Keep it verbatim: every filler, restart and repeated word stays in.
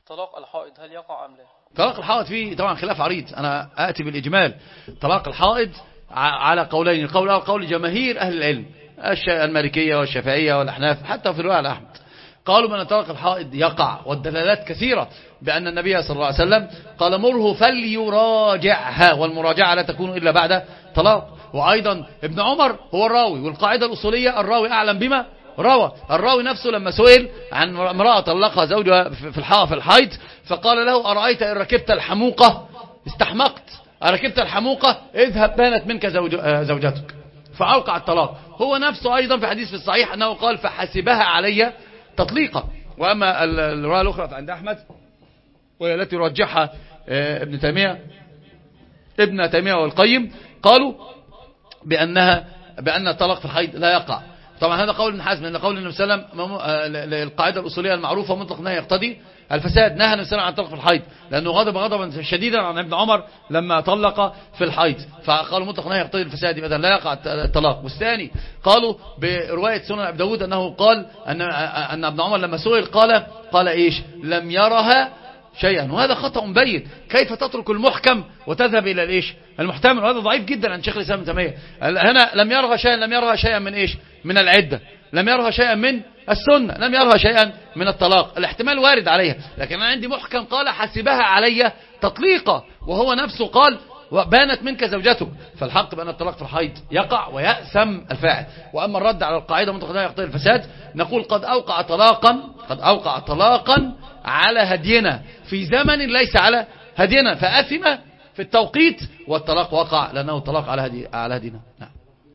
طلاق الحائض هل يقع أم لا؟ طلاق الحائض فيه طبعا خلاف عريض، أنا آتي بالإجمال. طلاق الحائض على قولين، القول الأول قول جماهير أهل العلم المالكية والشافعية والأحناف، حتى في رواية على أحمد قالوا من طلاق الحائض يقع، والدلالات كثيرة بأن النبي صلى الله عليه وسلم قال مره فليراجعها، والمراجعة لا تكون إلا بعد طلاق. وأيضا ابن عمر هو الراوي، والقاعدة الأصولية الراوي أعلم بما روى. الراوي نفسه لما سئل عن امرأة طلقها زوجها في الحائض في الحيض فقال له أرأيت إن ركبت الحموقة استحمقت، ركبت الحموقة اذهب بانت منك زوج زوجتك فأوقع الطلاق. هو نفسه أيضا في حديث في الصحيح أنه قال فحسبها علي تطليقا. وأما الرواية الأخرى عند أحمد وهي التي رجحها ابن تيمية ابن تيمية والقيم قالوا بأنها بأن الطلاق في الحيض لا يقع. طبعا هذا قول ابن حزم، لأن قول النبي صلى الله عليه وسلم القاعدة الأصولية المعروفة مطلق نهي يقتضي الفساد، نهى النبي صلى الله عليه وسلم عن الطلاق في الحيض لأنه غضب غضبا شديدا عن ابن عمر لما طلق في الحيض، فقالوا مطلق نهي يقتضي الفساد يبقى لا يقع الطلاق. والثاني قالوا برواية سنن أبي داود أنه قال أن أن ابن عمر لما سئل قال قال إيش لم يرها شيئا، وهذا خطأ مبين. كيف تترك المحكم وتذهب إلى الإيش المحتمل؟ وهذا ضعيف جدا عن شيخ الإسلام ابن تيمية. هنا لم يرها شيئا، لم يرها شيئا من إيش من العدة، لم يرها شيئا من السنة، لم يرها شيئا من الطلاق. الاحتمال وارد عليها، لكن أنا عندي محكم قال حسبها علي تطليقا، وهو نفسه قال وبانت منك زوجتك. فالحق بأن الطلاق في الحيض يقع ويأثم الفاعل. وأما الرد على القاعدة مطلق لا يقتضي الفساد نقول قد أوقع طلاقا قد أوقع طلاقا على هدينا في زمن ليس على هدينا فأثم في التوقيت، والطلاق وقع لأنه طلاق على هدي على هدينا. نعم.